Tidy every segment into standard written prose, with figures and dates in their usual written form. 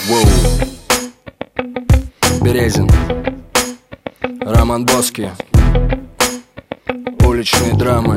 Воу. Березин, Роман Боски. Уличные драмы.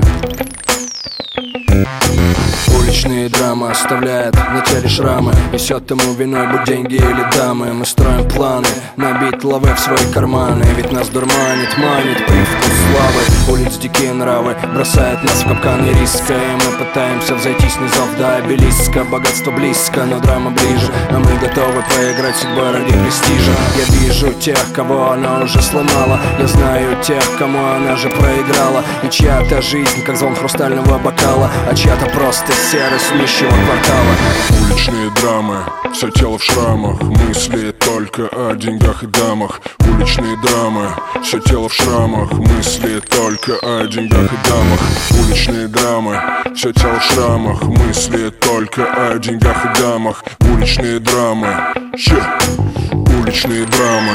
Уличные драмы оставляют на теле шрамы. Несет тому виной будь деньги или дамы. Мы строим планы, набить лавы в свои карманы. Ведь нас дурманит, манит привкус славы. Улиц дикие нравы бросают нас в капканы риска. И мы пытаемся взойти снизов до обелиска. Богатство близко, но драма ближе. А мы готовы поиграть судьбой ради престижа. Я вижу тех, кого она уже сломала. Я знаю тех, кому она же проиграла. И чья-то жизнь, как звон хрустального бокала, а чья-то просто серость нищего квартала. Уличные драмы, все тело в шрамах. Мысли только о деньгах и дамах. Уличные драмы, все тело в шрамах. Мысли только о деньгах и дамах. Уличные драмы, все тело в шрамах. Мысли только о деньгах и дамах. Уличные драмы, уличные драмы.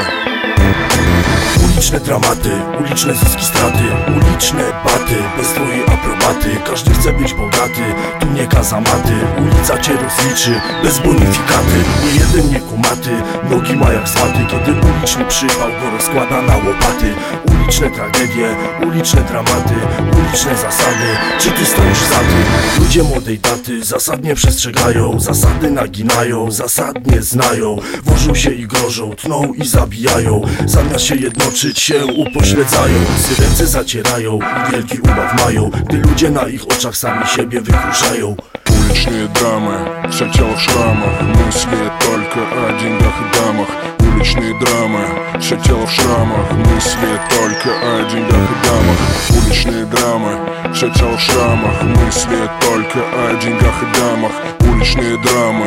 Uliczne dramaty, uliczne zyski, straty, uliczne baty, bez twojej aprobaty. Każdy chce być bogaty, tu nie kazamaty. Ulica cię rozliczy, bez bonifikaty. Nie jeden nie kumaty, nogi ma jak swaty. Kiedy uliczny przypał go rozkłada na łopaty. Uliczne tragedie, uliczne dramaty, uliczne zasady. Czy ty stoisz za tym? Ludzie młodej daty zasadnie przestrzegają, zasady naginają, zasadnie znają. Wożą się i grożą, tną i zabijają. Zamiast się jednoczyć się upośledzają. Ręce zacierają i wielki ubaw mają, gdy ludzie na ich oczach sami siebie wykruszają. Уличные драмы, все тело в шрамах. Мысли только о деньгах и дамах. Уличные драмы, все тело в шрамах. Мысли только о деньгах и дамах. Уличные драмы, все тело в шрамах. Мысли только о деньгах и дамах. Уличные драмы,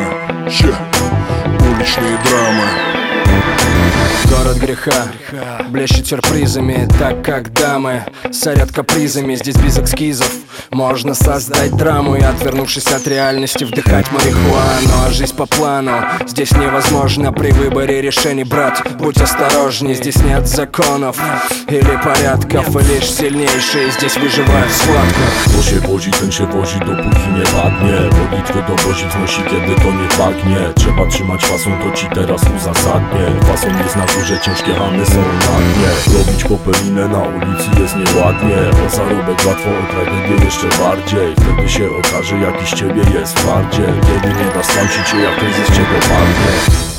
уличные драмы. Город греха блещет сюрпризами, так как дамы сорят капризами. Здесь без эскизов можно создать драму и, отвернувшись от реальности, вдыхать марихуану. А жизнь по плану здесь невозможно при выборе решений, брат, будь осторожней. Здесь нет законов или порядков, и лишь сильнейшие здесь выживают в схватках. Kto się wozi, ten się wozi, dopóki nie padnie. Modlitwy dowozi wznosi, kiedy to nie pachnie. Trzeba trzymać fason, to ci teraz uzasadnię. Fason jest na górze, ciężkie hamy są na dnie. Robić popelinę na ulicy jest nieładnie. O zarobek łatwo, o tragedię jeszcze bardziej. Wtedy się okaże, jaki z ciebie jest twardziel. Kiedy nie da stącić się, jak kryzys cię dopadnie.